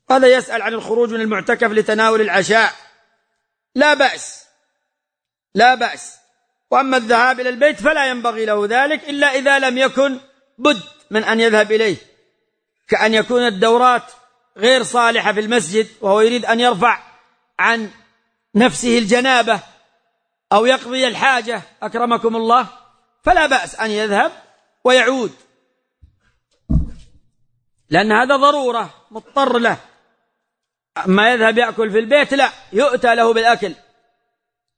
هذا يسأل عن الخروج من المعتكف لتناول العشاء، لا بأس، لا بأس. وأما الذهاب إلى البيت فلا ينبغي له ذلك إلا إذا لم يكن بد من أن يذهب إليه، كأن يكون الدورات غير صالحة في المسجد وهو يريد أن يرفع عن نفسه الجنابة أو يقضي الحاجة أكرمكم الله، فلا بأس أن يذهب ويعود، لأن هذا ضرورة مضطر له. ما يذهب يأكل في البيت لا، يؤتى له بالأكل